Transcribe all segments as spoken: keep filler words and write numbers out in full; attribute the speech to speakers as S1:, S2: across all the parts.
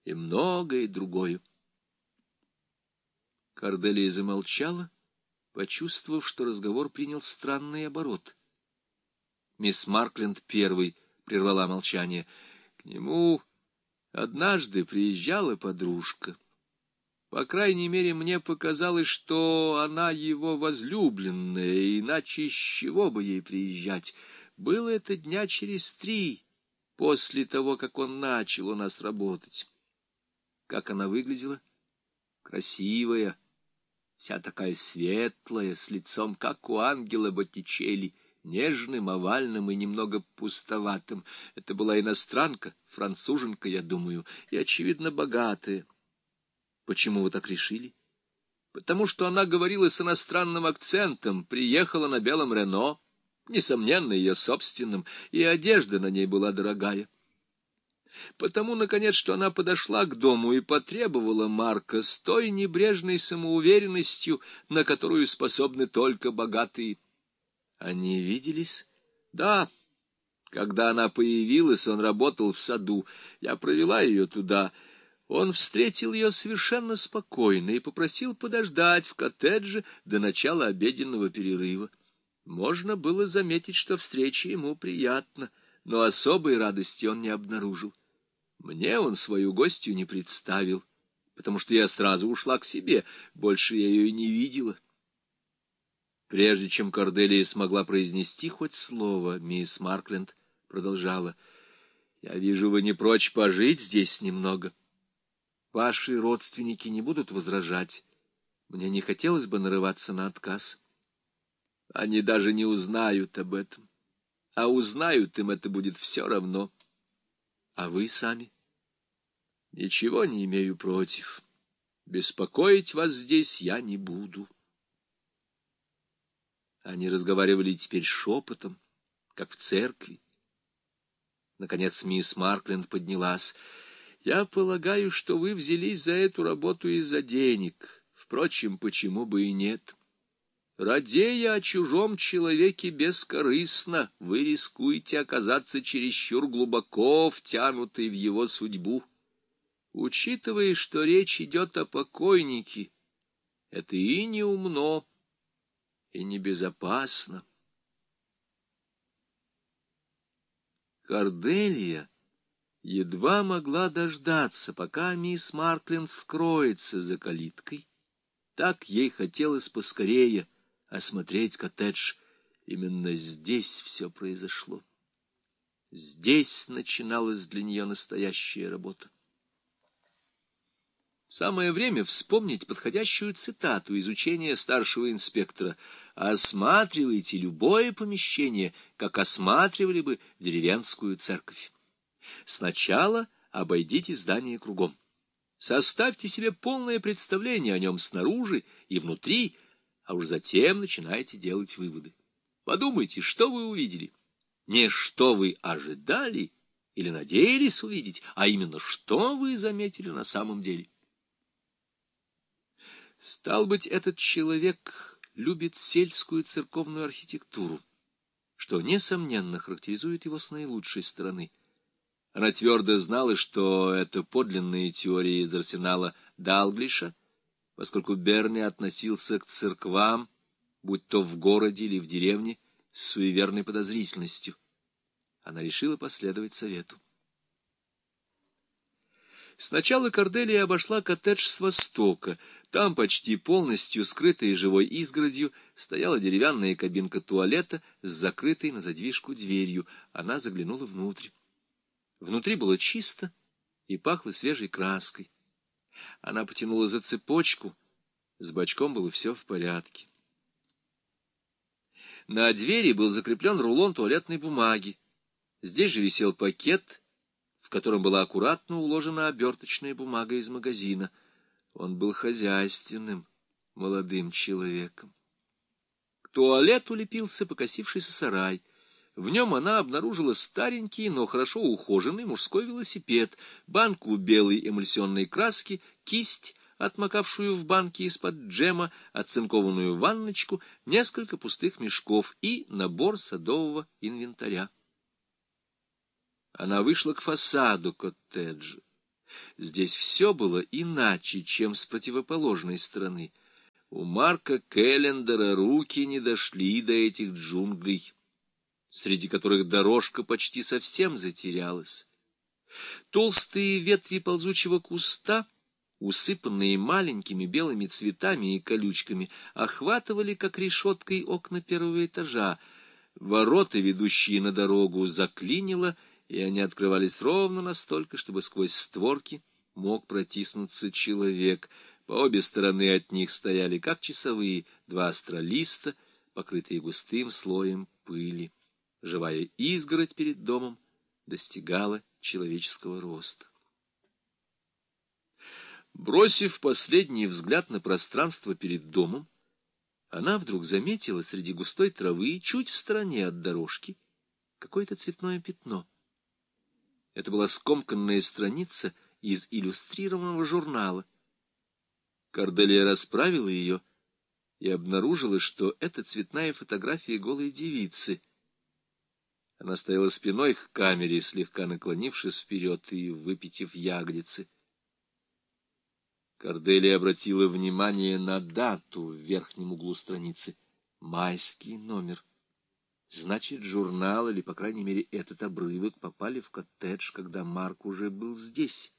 S1: и многое другое. Корделия замолчала, почувствовав, что разговор принял странный оборот. Мисс Маркленд первой прервала молчание. К нему однажды приезжала подружка. По крайней мере, мне показалось, что она его возлюбленная, иначе с чего бы ей приезжать. Было это дня через три после того, как он начал у нас работать. Как она выглядела? Красивая, вся такая светлая, с лицом, как у ангела Боттичелли, нежным, овальным и немного пустоватым. Это была иностранка, француженка, я думаю, и, очевидно, богатая. Почему вы так решили? Потому что она говорила с иностранным акцентом, приехала на белом Рено, несомненно, ее собственным, и одежда на ней была дорогая. Потому, наконец, что она подошла к дому и потребовала Марка с той небрежной самоуверенностью, на которую способны только богатые. Они виделись? Да. Когда она появилась, он работал в саду. Я провела ее туда. Он встретил ее совершенно спокойно и попросил подождать в коттедже до начала обеденного перерыва. Можно было заметить, что встреча ему приятна, но особой радости он не обнаружил. Мне он свою гостью не представил, потому что я сразу ушла к себе, больше я ее и не видела. Прежде чем Корделия смогла произнести хоть слово, мисс Маркленд продолжала. — Я вижу, вы не прочь пожить здесь немного. Ваши родственники не будут возражать. Мне не хотелось бы нарываться на отказ. Они даже не узнают об этом. А узнают, им это будет все равно. А вы сами? Ничего не имею против. Беспокоить вас здесь я не буду. Они разговаривали теперь шепотом, как в церкви. Наконец мисс Маркленд поднялась. Я полагаю, что вы взялись за эту работу из-за денег. Впрочем, почему бы и нет? Радея о чужом человеке бескорыстно, вы рискуете оказаться чересчур глубоко втянутой в его судьбу. Учитывая, что речь идет о покойнике, это и неумно, и небезопасно. Корделия едва могла дождаться, пока мисс Маркленд скроется за калиткой. Так ей хотелось поскорее осмотреть коттедж. Именно здесь все произошло. Здесь начиналась для нее настоящая работа. Самое время вспомнить подходящую цитату из учения старшего инспектора: «Осматривайте любое помещение, как осматривали бы деревенскую церковь. Сначала обойдите здание кругом. Составьте себе полное представление о нем снаружи и внутри, а уж затем начинайте делать выводы. Подумайте, что вы увидели. Не что вы ожидали или надеялись увидеть, а именно что вы заметили на самом деле». Стал быть, этот человек любит сельскую церковную архитектуру, что, несомненно, характеризует его с наилучшей стороны. Она твердо знала, что это подлинные теории из арсенала Далглиша, поскольку Берни относился к церквам, будь то в городе или в деревне, с суеверной подозрительностью. Она решила последовать совету. Сначала Корделия обошла коттедж с востока. Там, почти полностью скрытая живой изгородью, стояла деревянная кабинка туалета с закрытой на задвижку дверью. Она заглянула внутрь. Внутри было чисто и пахло свежей краской. Она потянула за цепочку. С бачком было все в порядке. На двери был закреплен рулон туалетной бумаги. Здесь же висел пакет, в котором была аккуратно уложена оберточная бумага из магазина. Он был хозяйственным, молодым человеком. К туалету лепился покосившийся сарай. В нем она обнаружила старенький, но хорошо ухоженный мужской велосипед, банку белой эмульсионной краски, кисть, отмокавшую в банке из-под джема, оцинкованную ванночку, несколько пустых мешков и набор садового инвентаря. Она вышла к фасаду коттеджа. Здесь все было иначе, чем с противоположной стороны. У Марка Келлендера руки не дошли до этих джунглей, среди которых дорожка почти совсем затерялась. Толстые ветви ползучего куста, усыпанные маленькими белыми цветами и колючками, охватывали, как решеткой, окна первого этажа. Ворота, ведущие на дорогу, заклинило, и они открывались ровно настолько, чтобы сквозь створки мог протиснуться человек. По обе стороны от них стояли, как часовые, два астролиста, покрытые густым слоем пыли. Живая изгородь перед домом достигала человеческого роста. Бросив последний взгляд на пространство перед домом, она вдруг заметила среди густой травы, чуть в стороне от дорожки, какое-то цветное пятно. Это была скомканная страница из иллюстрированного журнала. Корделия расправила ее и обнаружила, что это цветная фотография голой девицы. Она стояла спиной к камере, слегка наклонившись вперед и выпитив ягодицы. Корделия обратила внимание на дату в верхнем углу страницы. Майский номер. Значит, журнал, или, по крайней мере, этот обрывок, попали в коттедж, когда Марк уже был здесь.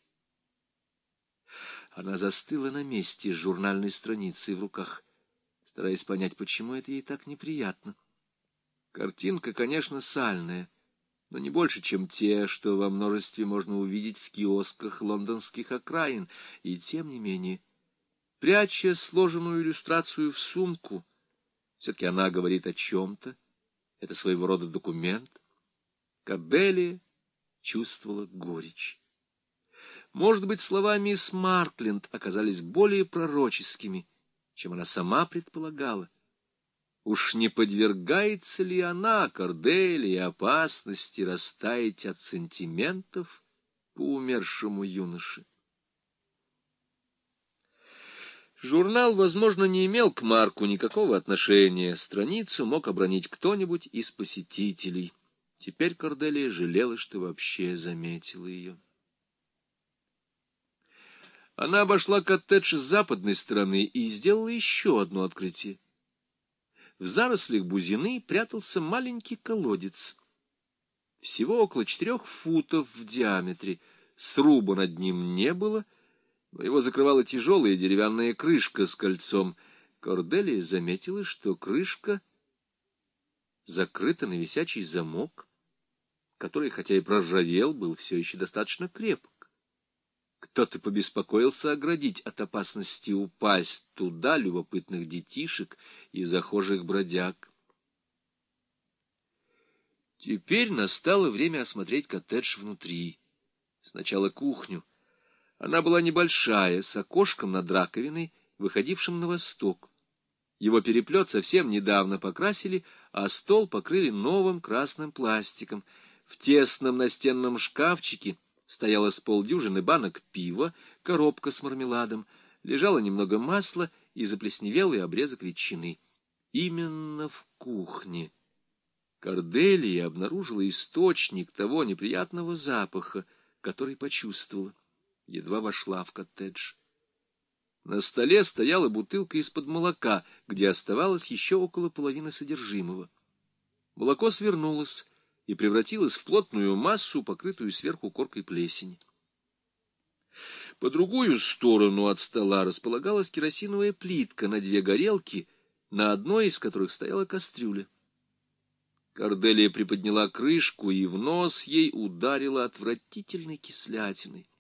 S1: Она застыла на месте с журнальной страницей в руках, стараясь понять, почему это ей так неприятно. Картинка, конечно, сальная, но не больше, чем те, что во множестве можно увидеть в киосках лондонских окраин, и тем не менее, пряча сложенную иллюстрацию в сумку, все-таки она говорит о чем-то, это своего рода документ. Корделия чувствовала горечь. Может быть, слова мисс Маркленд оказались более пророческими, чем она сама предполагала. Уж не подвергается ли она, Корделия, опасности растаять от сантиментов по умершему юноше? Журнал, возможно, не имел к Марку никакого отношения. Страницу мог обронить кто-нибудь из посетителей. Теперь Корделия жалела, что вообще заметила ее. Она обошла коттедж с западной стороны и сделала еще одно открытие. В зарослях бузины прятался маленький колодец. Всего около четырех футов в диаметре. Сруба над ним не было, но его закрывала тяжелая деревянная крышка с кольцом. Корделия заметила, что крышка закрыта на висячий замок, который, хотя и проржавел, был все еще достаточно крепок. Кто-то побеспокоился оградить от опасности упасть туда любопытных детишек и захожих бродяг. Теперь настало время осмотреть коттедж внутри. Сначала кухню. Она была небольшая, с окошком над раковиной, выходившим на восток. Его переплет совсем недавно покрасили, а стол покрыли новым красным пластиком. В тесном настенном шкафчике стояло с полдюжины банок пива, коробка с мармеладом, лежало немного масла и заплесневелый обрезок ветчины. Именно в кухне Корделия обнаружила источник того неприятного запаха, который почувствовала, едва вошла в коттедж. На столе стояла бутылка из-под молока, где оставалось еще около половины содержимого. Молоко свернулось и превратилось в плотную массу, покрытую сверху коркой плесени. По другую сторону от стола располагалась керосиновая плитка на две горелки, на одной из которых стояла кастрюля. Корделия приподняла крышку, и в нос ей ударила отвратительной кислятиной.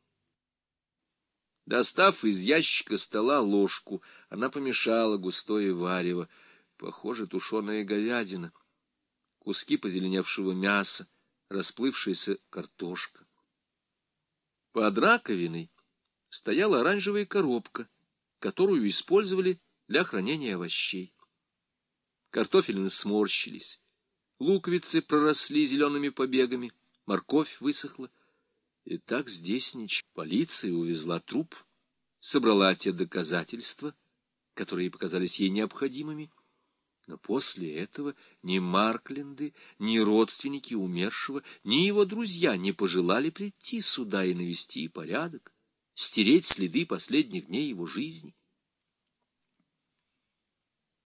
S1: Достав из ящика стола ложку, она помешала густое варево, похоже, тушеная говядина, куски позеленевшего мяса, расплывшаяся картошка. Под раковиной стояла оранжевая коробка, которую использовали для хранения овощей. Картофелины сморщились, луковицы проросли зелеными побегами, морковь высохла. И так здесь ничего. Полиция увезла труп, собрала те доказательства, которые показались ей необходимыми. Но после этого ни Маркленды, ни родственники умершего, ни его друзья не пожелали прийти сюда и навести порядок. стереть следы последних дней его жизни.